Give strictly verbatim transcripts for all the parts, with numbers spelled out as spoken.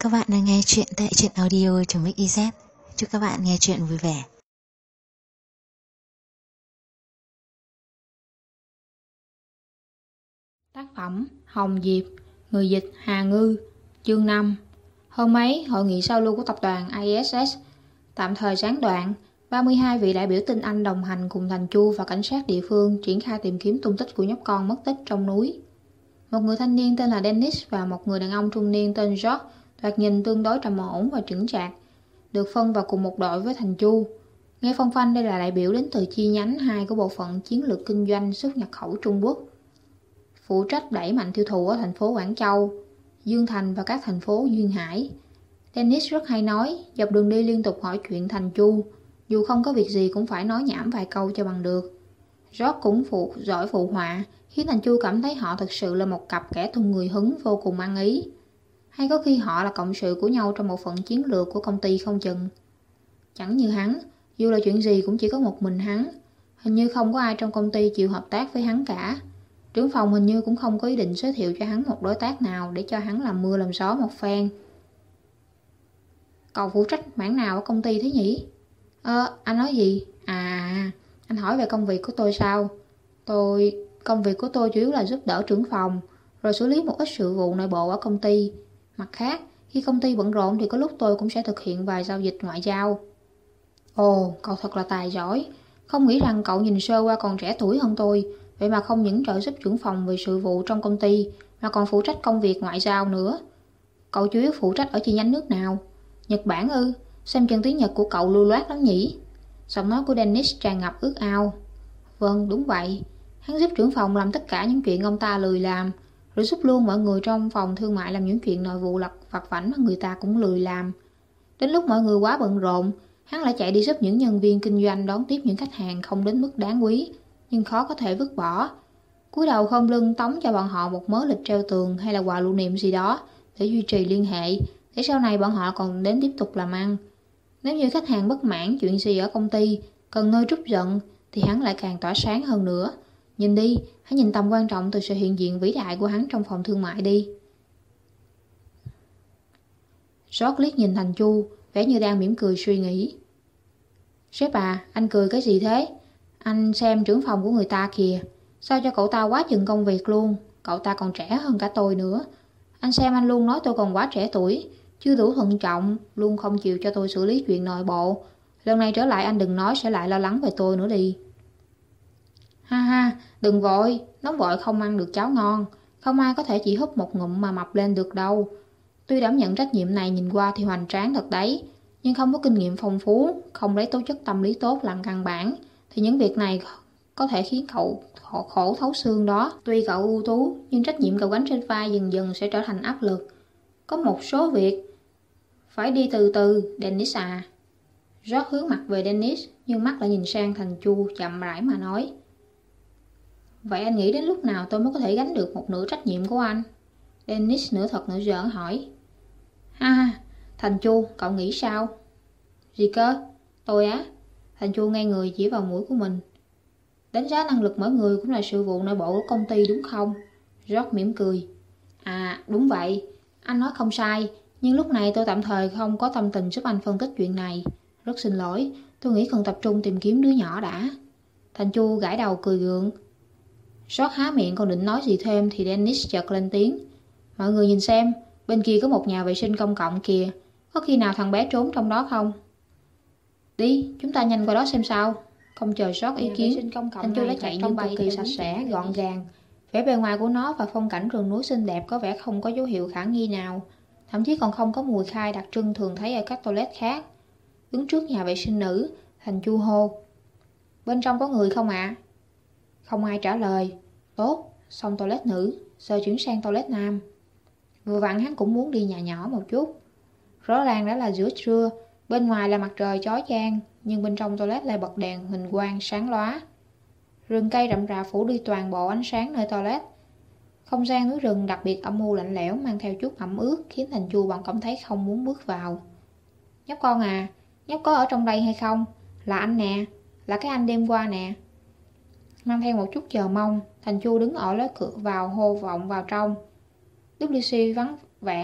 Các bạn đang nghe chuyện tại truyện audio.mix.iz. Chúc các bạn nghe chuyện vui vẻ. Tác phẩm Hồng Diệp, người dịch Hà Ngư, chương năm. Hôm ấy, hội nghị giao lưu của tập đoàn i ét ét tạm thời gián đoạn. ba mươi hai vị đại biểu tinh Anh đồng hành cùng Thành Chu và cảnh sát địa phương triển khai tìm kiếm tung tích của nhóc con mất tích trong núi. Một người thanh niên tên là Dennis và một người đàn ông trung niên tên George, thoạt nhìn tương đối trầm ổn và chững chạc, được phân vào cùng một đội với Thành Chu. Nghe phong phanh, đây là đại biểu đến từ chi nhánh hai của bộ phận chiến lược kinh doanh xuất nhập khẩu Trung Quốc, phụ trách đẩy mạnh tiêu thụ ở thành phố Quảng Châu, Dương Thành và các thành phố duyên hải. Dennis rất hay nói, dọc đường đi liên tục hỏi chuyện Thành Chu, dù không có việc gì cũng phải nói nhảm vài câu cho bằng được. George cũng phụ giỏi phụ họa, khiến Thành Chu cảm thấy họ thực sự là một cặp kẻ tung người hứng vô cùng ăn ý. Hay có khi họ là cộng sự của nhau trong một phần chiến lược của công ty không chừng. Chẳng như hắn, dù là chuyện gì cũng chỉ có một mình hắn. Hình như không có ai trong công ty chịu hợp tác với hắn cả. Trưởng phòng hình như cũng không có ý định giới thiệu cho hắn một đối tác nào để cho hắn làm mưa làm gió một phen. Cậu phụ trách mảng nào ở công ty thế nhỉ? Ơ, anh nói gì? À, anh hỏi về công việc của tôi sao? Tôi... Công việc của tôi chủ yếu là giúp đỡ trưởng phòng, rồi xử lý một ít sự vụ nội bộ ở công ty. Mặt khác, khi công ty bận rộn thì có lúc tôi cũng sẽ thực hiện vài giao dịch ngoại giao. Ồ, cậu thật là tài giỏi. Không nghĩ rằng cậu nhìn sơ qua còn trẻ tuổi hơn tôi. Vậy mà không những trợ giúp trưởng phòng về sự vụ trong công ty, mà còn phụ trách công việc ngoại giao nữa. Cậu chủ yếu phụ trách ở chi nhánh nước nào? Nhật Bản ư? Xem chừng tiếng Nhật của cậu lưu loát lắm nhỉ? Giọng nói của Dennis tràn ngập ước ao. Vâng, đúng vậy. Hắn giúp trưởng phòng làm tất cả những chuyện ông ta lười làm, rồi giúp luôn mọi người trong phòng thương mại làm những chuyện nội vụ lặt vặt vãnh mà người ta cũng lười làm. Đến lúc mọi người quá bận rộn, hắn lại chạy đi giúp những nhân viên kinh doanh đón tiếp những khách hàng không đến mức đáng quý, nhưng khó có thể vứt bỏ. Cúi đầu khom lưng tống cho bọn họ một mớ lịch treo tường hay là quà lưu niệm gì đó để duy trì liên hệ, để sau này bọn họ còn đến tiếp tục làm ăn. Nếu như khách hàng bất mãn chuyện gì ở công ty, cần nơi trút giận, thì hắn lại càng tỏa sáng hơn nữa. Nhìn đi, hãy nhìn tầm quan trọng từ sự hiện diện vĩ đại của hắn trong phòng thương mại đi. George liếc nhìn Thành Chu, vẻ như đang mỉm cười suy nghĩ. Sếp à, anh cười cái gì thế? Anh xem trưởng phòng của người ta kìa. Sao cho cậu ta quá chừng công việc luôn? Cậu ta còn trẻ hơn cả tôi nữa. Anh xem anh luôn nói tôi còn quá trẻ tuổi, chưa đủ thận trọng, luôn không chịu cho tôi xử lý chuyện nội bộ. Lần này trở lại anh đừng nói sẽ lại lo lắng về tôi nữa đi. Ha ha, đừng vội, nóng vội không ăn được cháo ngon. Không ai có thể chỉ húp một ngụm mà mập lên được đâu. Tuy đảm nhận trách nhiệm này nhìn qua thì hoành tráng thật đấy, nhưng không có kinh nghiệm phong phú, không lấy tố chất tâm lý tốt làm căn bản, thì những việc này có thể khiến cậu khổ, khổ thấu xương đó. Tuy cậu ưu tú, nhưng trách nhiệm cậu gánh trên vai dần dần sẽ trở thành áp lực. Có một số việc phải đi từ từ, Dennis à. George hướng mặt về Dennis, nhưng mắt lại nhìn sang Thành Chu chậm rãi mà nói. Vậy anh nghĩ đến lúc nào tôi mới có thể gánh được một nửa trách nhiệm của anh? Dennis nửa thật nửa giỡn hỏi. Ha ha, Thành Chu, cậu nghĩ sao? Gì cơ? Tôi á? Thành Chu ngay người chỉ vào mũi của mình. Đánh giá năng lực mỗi người cũng là sự vụ nội bộ của công ty đúng không? George mỉm cười. À, đúng vậy. Anh nói không sai, nhưng lúc này tôi tạm thời không có tâm tình giúp anh phân tích chuyện này. Rất xin lỗi, tôi nghĩ cần tập trung tìm kiếm đứa nhỏ đã. Thành Chu gãi đầu cười gượng. George há miệng còn định nói gì thêm thì Dennis chợt lên tiếng. Mọi người nhìn xem, bên kia có một nhà vệ sinh công cộng kìa. Có khi nào thằng bé trốn trong đó không? Đi, chúng ta nhanh qua đó xem sao. Không chờ George ý kiến, Thành Chu đã chạy như cực kỳ sạch sẽ, gọn gàng. Vẻ bề ngoài của nó và phong cảnh rừng núi xinh đẹp có vẻ không có dấu hiệu khả nghi nào. Thậm chí còn không có mùi khai đặc trưng thường thấy ở các toilet khác. Đứng trước nhà vệ sinh nữ, Thành Chu hô. Bên trong có người không ạ? À? Không ai trả lời. Tốt, xong toilet nữ, giờ chuyển sang toilet nam. Vừa vặn hắn cũng muốn đi nhà nhỏ một chút. Rõ ràng đã là giữa trưa, bên ngoài là mặt trời chói chang, nhưng bên trong toilet lại bật đèn huỳnh quang sáng lóa. Rừng cây rậm rạp phủ đi toàn bộ ánh sáng nơi toilet. Không gian núi rừng đặc biệt âm u lạnh lẽo mang theo chút ẩm ướt khiến Thành Chu bỗng cảm thấy không muốn bước vào. Nhóc con à, nhóc có ở trong đây hay không? Là anh nè, là cái anh đêm qua nè. Mang theo một chút chờ mong, Thành Chu đứng ở lối cửa vào hô vọng vào trong. vê kép xê vắng vẻ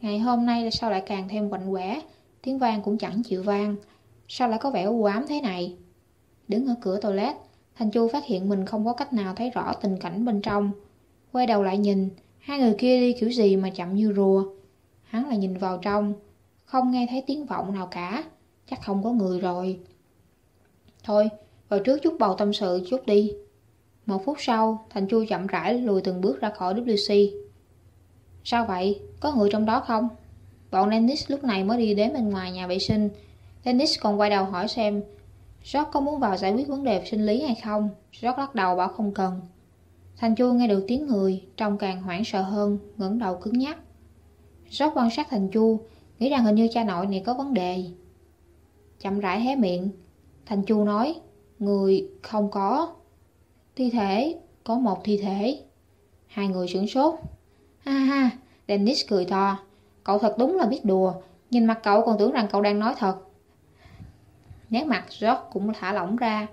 Ngày hôm nay sao lại càng thêm quạnh quẽ, tiếng vang cũng chẳng chịu vang. Sao lại có vẻ u ám thế này? Đứng ở cửa toilet, Thành Chu phát hiện mình không có cách nào thấy rõ tình cảnh bên trong. Quay đầu lại nhìn, hai người kia đi kiểu gì mà chậm như rùa. Hắn lại nhìn vào trong, không nghe thấy tiếng vọng nào cả, chắc không có người rồi. Thôi, vào trước chút bầu tâm sự chút đi. Một phút sau, Thành Chu chậm rãi lùi từng bước ra khỏi vê kép xê. Sao vậy? Có người trong đó không? Bọn Dennis lúc này mới đi đến bên ngoài nhà vệ sinh. Dennis còn quay đầu hỏi xem George có muốn vào giải quyết vấn đề sinh lý hay không. George lắc đầu bảo không cần. Thành Chu nghe được tiếng người, trông càng hoảng sợ hơn, ngẩng đầu cứng nhắc. George quan sát Thành Chu, nghĩ rằng hình như cha nội này có vấn đề. Chậm rãi hé miệng, Thành Chu nói, người không có. Thi thể, có một thi thể. Hai người sửng sốt. Ha ha, Dennis cười to. Cậu thật đúng là biết đùa, nhìn mặt cậu còn tưởng rằng cậu đang nói thật. Nét mặt George cũng thả lỏng ra.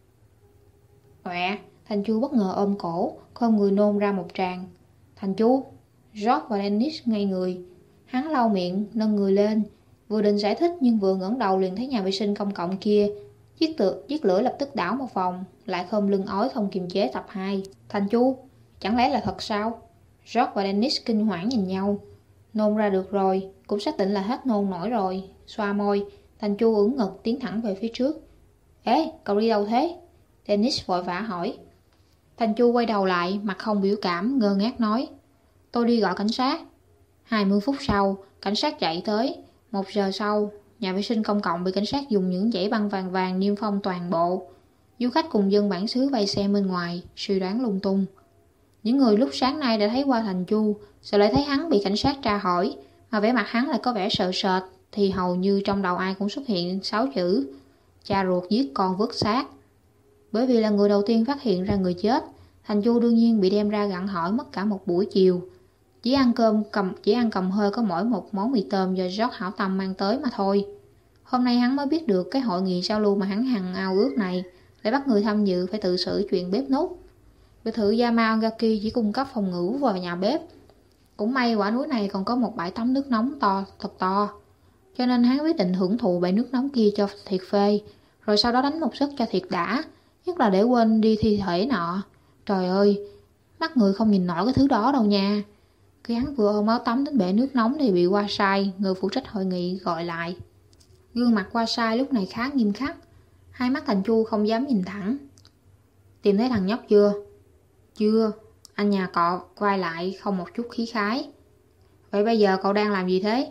Ọe, Thành Chu bất ngờ ôm cổ, không người nôn ra một tràng. Thành Chu, George và Dennis ngây người. Hắn lau miệng, nâng người lên, vừa định giải thích nhưng vừa ngẩng đầu liền thấy nhà vệ sinh công cộng kia. Chiếc tự, chiếc lưỡi lập tức đảo một vòng, lại khom lưng ói không kiềm chế tập hai. Thành Chu, chẳng lẽ là thật sao? George và Dennis kinh hoảng nhìn nhau. Nôn ra được rồi, cũng xác định là hết nôn nổi rồi. Xoa môi, Thành Chu ưỡn ngực tiến thẳng về phía trước. Ê, cậu đi đâu thế? Dennis vội vã hỏi. Thành Chu quay đầu lại, mặt không biểu cảm, ngơ ngác nói. Tôi đi gọi cảnh sát. Hai mươi phút sau, cảnh sát chạy tới. Một giờ sau, nhà vệ sinh công cộng bị cảnh sát dùng những dãy băng vàng vàng niêm phong toàn bộ. Du khách cùng dân bản xứ vây xem bên ngoài, suy đoán lung tung. Những người lúc sáng nay đã thấy qua Thành Chu, giờ lại thấy hắn bị cảnh sát tra hỏi, mà vẻ mặt hắn lại có vẻ sợ sệt, thì hầu như trong đầu ai cũng xuất hiện sáu chữ: cha ruột giết con vứt xác. Bởi vì là người đầu tiên phát hiện ra người chết, Thành Chu đương nhiên bị đem ra gặng hỏi mất cả một buổi chiều. Chỉ ăn cơm cầm chỉ ăn cầm hơi có mỗi một món mì tôm do George hảo tâm mang tới mà thôi. Hôm nay hắn mới biết được cái hội nghị giao lưu mà hắn hằng ao ước này lại bắt người tham dự phải tự xử chuyện bếp núc. Biệt thự Yamagaki chỉ cung cấp phòng ngủ và nhà bếp. Cũng may quả núi này còn có một bãi tắm nước nóng to thật to, cho nên hắn quyết định hưởng thụ bãi nước nóng kia cho thiệt phê, rồi sau đó đánh một giấc cho thiệt đã, nhất là để quên đi thi thể nọ. Trời ơi, mắt người không nhìn nổi cái thứ đó đâu nha. Khi hắn vừa ôm áo tắm đến bể nước nóng thì bị Wasai, người phụ trách hội nghị, gọi lại. Gương mặt Wasai lúc này khá nghiêm khắc, hai mắt Thành Chu không dám nhìn thẳng. Tìm thấy thằng nhóc chưa? Chưa. Anh nhà cọ quay lại không một chút khí khái. Vậy bây giờ cậu đang làm gì thế?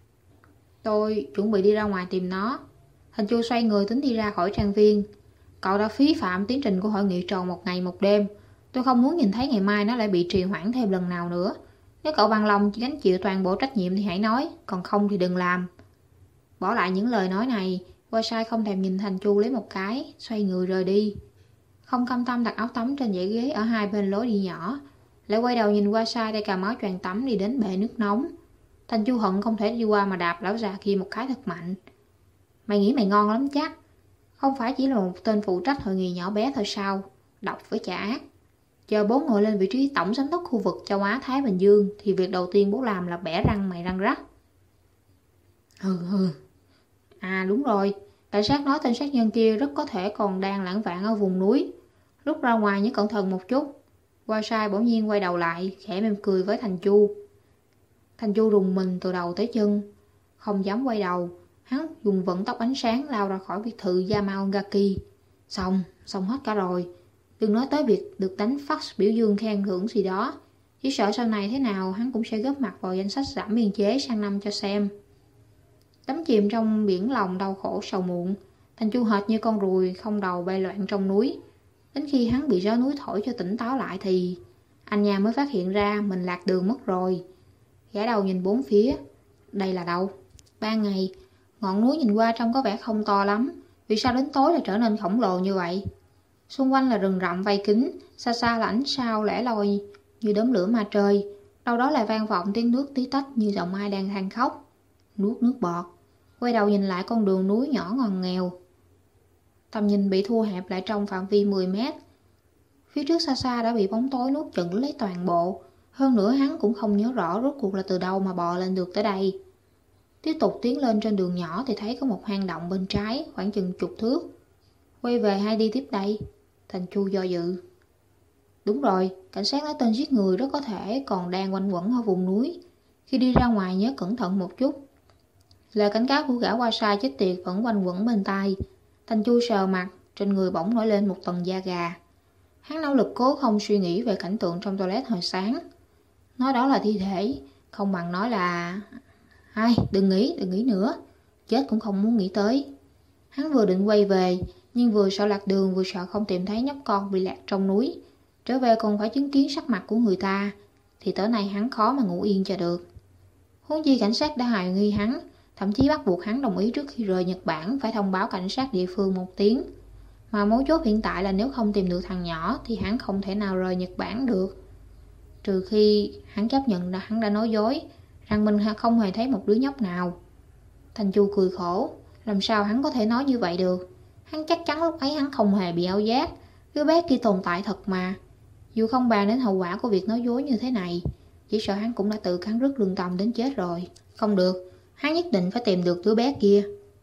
Tôi chuẩn bị đi ra ngoài tìm nó. Thành Chu xoay người tính đi ra khỏi trang viên. Cậu đã phí phạm tiến trình của hội nghị tròn một ngày một đêm. Tôi không muốn nhìn thấy ngày mai nó lại bị trì hoãn thêm lần nào nữa. Nếu cậu bằng lòng gánh chịu toàn bộ trách nhiệm thì hãy nói, còn không thì đừng làm. Bỏ lại những lời nói này, Wasai không thèm nhìn Thành Chu lấy một cái, xoay người rời đi. Không cam tâm đặt áo tắm trên dãy ghế ở hai bên lối đi nhỏ, lại quay đầu nhìn Wasai tay cầm áo choàng tắm đi đến bể nước nóng. Thành Chu hận không thể đi qua mà đạp lão già kia một cái thật mạnh. Mày nghĩ mày ngon lắm chắc. Không phải chỉ là một tên phụ trách hội nghị nhỏ bé thôi sao? Độc với trả ác. Chờ bố ngồi lên vị trí tổng giám đốc khu vực châu Á Thái Bình Dương thì việc đầu tiên bố làm là bẻ răng mày răng rắc. Hừ hừ. À đúng rồi, cảnh sát nói tên sát nhân kia rất có thể còn đang lãng vạn ở vùng núi. Lúc ra ngoài nhớ cẩn thận một chút. Wasai bỗng nhiên quay đầu lại, khẽ mỉm cười với Thành Chu. Thành Chu rùng mình từ đầu tới chân, không dám quay đầu. Hắn dùng vận tốc ánh sáng lao ra khỏi biệt thự Yamagaki. Xong, xong hết cả rồi. Đừng nói tới việc được đánh fax biểu dương khen thưởng gì đó. Chỉ sợ sau này thế nào hắn cũng sẽ góp mặt vào danh sách giảm biên chế sang năm cho xem. Đắm chìm trong biển lòng đau khổ sầu muộn, Thành Chu hệt như con ruồi không đầu bay loạn trong núi. Đến khi hắn bị gió núi thổi cho tỉnh táo lại thì anh nhà mới phát hiện ra mình lạc đường mất rồi. Gã đầu nhìn bốn phía. Đây là đâu? Ban ngày, ngọn núi nhìn qua trông có vẻ không to lắm. Vì sao đến tối lại trở nên khổng lồ như vậy? Xung quanh là rừng rậm vây kín, xa xa là ánh sao lẻ loi như đốm lửa ma trời. Đâu đó lại vang vọng tiếng nước tí tách như giọng ai đang than khóc. Nuốt nước bọt. Quay đầu nhìn lại con đường núi nhỏ ngoằn nghèo. Tầm nhìn bị thu hẹp lại trong phạm vi mười mét. Phía trước xa xa đã bị bóng tối nuốt chửng lấy toàn bộ. Hơn nữa hắn cũng không nhớ rõ rốt cuộc là từ đâu mà bò lên được tới đây. Tiếp tục tiến lên trên đường nhỏ thì thấy có một hang động bên trái khoảng chừng chục thước. Quay về hay đi tiếp đây? Thành Chu do dự. Đúng rồi, cảnh sát nói tên giết người rất có thể còn đang quanh quẩn ở vùng núi. Khi đi ra ngoài nhớ cẩn thận một chút. Lời cảnh cáo của gã qua sai chết tiệt vẫn quanh quẩn bên tai. Thành Chu sờ mặt, trên người bỗng nổi lên một tầng da gà. Hắn nỗ lực cố không suy nghĩ về cảnh tượng trong toilet hồi sáng. Nói đó là thi thể, không bằng nói là... Ai, đừng nghĩ, đừng nghĩ nữa. Chết cũng không muốn nghĩ tới. Hắn vừa định quay về, nhưng vừa sợ lạc đường vừa sợ không tìm thấy nhóc con bị lạc trong núi. Trở về còn phải chứng kiến sắc mặt của người ta, thì tới nay hắn khó mà ngủ yên cho được. Huống chi cảnh sát đã hoài nghi hắn, thậm chí bắt buộc hắn đồng ý trước khi rời Nhật Bản phải thông báo cảnh sát địa phương một tiếng. Mà mấu chốt hiện tại là nếu không tìm được thằng nhỏ thì hắn không thể nào rời Nhật Bản được. Trừ khi hắn chấp nhận là hắn đã nói dối, rằng mình không hề thấy một đứa nhóc nào. Thành Chu cười khổ, làm sao hắn có thể nói như vậy được. Hắn chắc chắn lúc ấy hắn không hề bị ảo giác, đứa bé kia tồn tại thật mà. Dù không bàn đến hậu quả của việc nói dối như thế này, chỉ sợ hắn cũng đã tự cắn rứt lương tâm đến chết rồi. Không được, hắn nhất định phải tìm được đứa bé kia,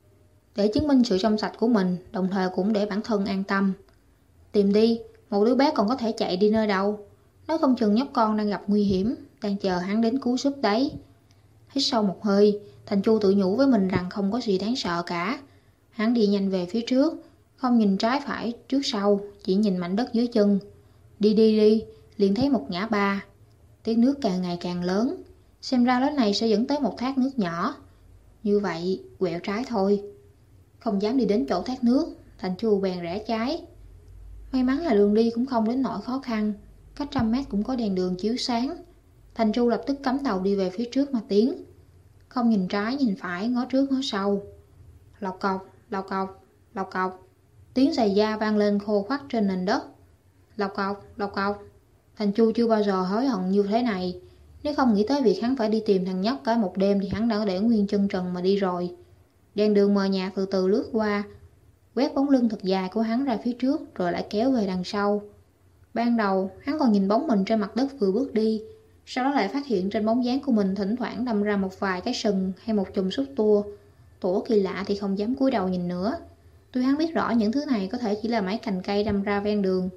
để chứng minh sự trong sạch của mình, đồng thời cũng để bản thân an tâm. Tìm đi, một đứa bé còn có thể chạy đi nơi đâu. Nói không chừng nhóc con đang gặp nguy hiểm, đang chờ hắn đến cứu giúp đấy. Hít sâu một hơi, Thành Chu tự nhủ với mình rằng không có gì đáng sợ cả. Hắn đi nhanh về phía trước, không nhìn trái phải trước sau, chỉ nhìn mảnh đất dưới chân. Đi đi đi, liền thấy một ngã ba. Tiếng nước càng ngày càng lớn, xem ra lối này sẽ dẫn tới một thác nước nhỏ. Như vậy, quẹo trái thôi. Không dám đi đến chỗ thác nước, Thành Chu bèn rẽ trái. May mắn là đường đi cũng không đến nỗi khó khăn, cách trăm mét cũng có đèn đường chiếu sáng. Thành Chu lập tức cắm đầu đi về phía trước mà tiến. Không nhìn trái nhìn phải, ngó trước ngó sau. Lọc cọc, lọc cọc, lọc cọc. Tiếng giày da vang lên khô khoắt trên nền đất. Lọc cọc, lọc cọc. Thành Chu chưa bao giờ hối hận như thế này. Nếu không nghĩ tới việc hắn phải đi tìm thằng nhóc cả một đêm thì hắn đã để nguyên chân trần mà đi rồi. Đèn đường mờ nhạt từ từ lướt qua, quét bóng lưng thật dài của hắn ra phía trước rồi lại kéo về đằng sau. Ban đầu hắn còn nhìn bóng mình trên mặt đất vừa bước đi, sau đó lại phát hiện trên bóng dáng của mình thỉnh thoảng đâm ra một vài cái sừng hay một chùm xúc tua. Tủa kỳ lạ thì không dám cúi đầu nhìn nữa. Tuy hắn biết rõ những thứ này có thể chỉ là mấy cành cây đâm ra ven đường.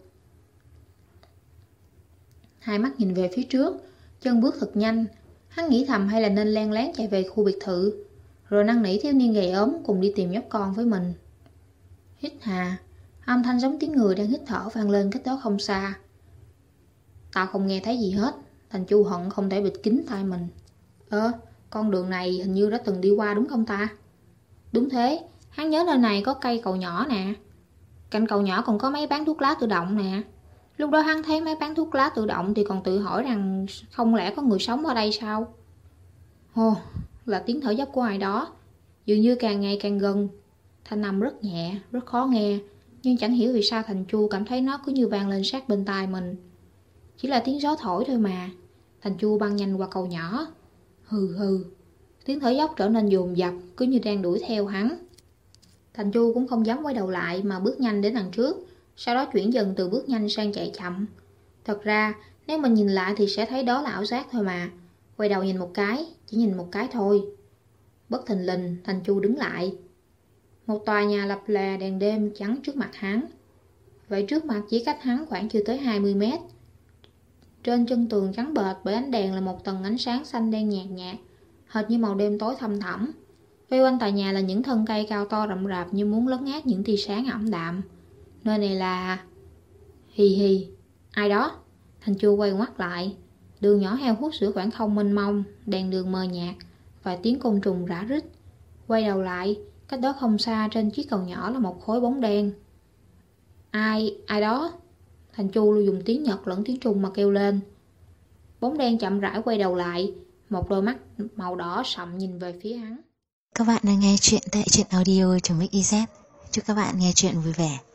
Hai mắt nhìn về phía trước, chân bước thật nhanh. Hắn nghĩ thầm hay là nên len lén chạy về khu biệt thự, rồi năn nỉ thiếu niên gầy ốm cùng đi tìm nhóc con với mình. Hít hà, âm thanh giống tiếng người đang hít thở vang lên cách đó không xa. Tao không nghe thấy gì hết. Thành Chu hận không thể bịt kín tai mình. Ơ, con đường này hình như đã từng đi qua đúng không ta? Đúng thế, hắn nhớ nơi này có cây cầu nhỏ nè. Cạnh cầu nhỏ còn có máy bán thuốc lá tự động nè. Lúc đó hắn thấy máy bán thuốc lá tự động thì còn tự hỏi rằng không lẽ có người sống ở đây sao? Ồ, là tiếng thở dốc của ai đó, dường như càng ngày càng gần. Thanh âm rất nhẹ, rất khó nghe, nhưng chẳng hiểu vì sao Thành Chu cảm thấy nó cứ như vang lên sát bên tai mình. Chỉ là tiếng gió thổi thôi mà. Thành Chu băng nhanh qua cầu nhỏ. Hừ hừ, tiếng thở dốc trở nên dồn dập, cứ như đang đuổi theo hắn. Thành Chu cũng không dám quay đầu lại mà bước nhanh đến đằng trước, sau đó chuyển dần từ bước nhanh sang chạy chậm. Thật ra, nếu mình nhìn lại thì sẽ thấy đó là ảo giác thôi mà. Quay đầu nhìn một cái, chỉ nhìn một cái thôi. Bất thình lình, Thành Chu đứng lại. Một tòa nhà lập lè đèn đêm chắn trước mặt hắn. Vậy trước mặt chỉ cách hắn khoảng chưa tới hai mươi mét. Trên chân tường trắng bệch bởi ánh đèn là một tầng ánh sáng xanh đen nhạt nhạt, hệt như màu đêm tối thăm thẳm. Vây quanh tòa nhà là những thân cây cao to rậm rạp như muốn lấn át những tia sáng ảm đạm. Nơi này là... Hì hì, ai đó? Thành Chu quay ngoắt lại. Đường nhỏ heo hút giữa khoảng không mênh mông, đèn đường mờ nhạt, và tiếng côn trùng rã rít. Quay đầu lại, cách đó không xa trên chiếc cầu nhỏ là một khối bóng đen. Ai, ai đó? Thành Chu luôn dùng tiếng Nhật lẫn tiếng Trung mà kêu lên. Bóng đen chậm rãi quay đầu lại, một đôi mắt màu đỏ sậm nhìn về phía hắn. Các bạn đang nghe chuyện tại truyện audio chấm xyz. Chúc các bạn nghe chuyện vui vẻ.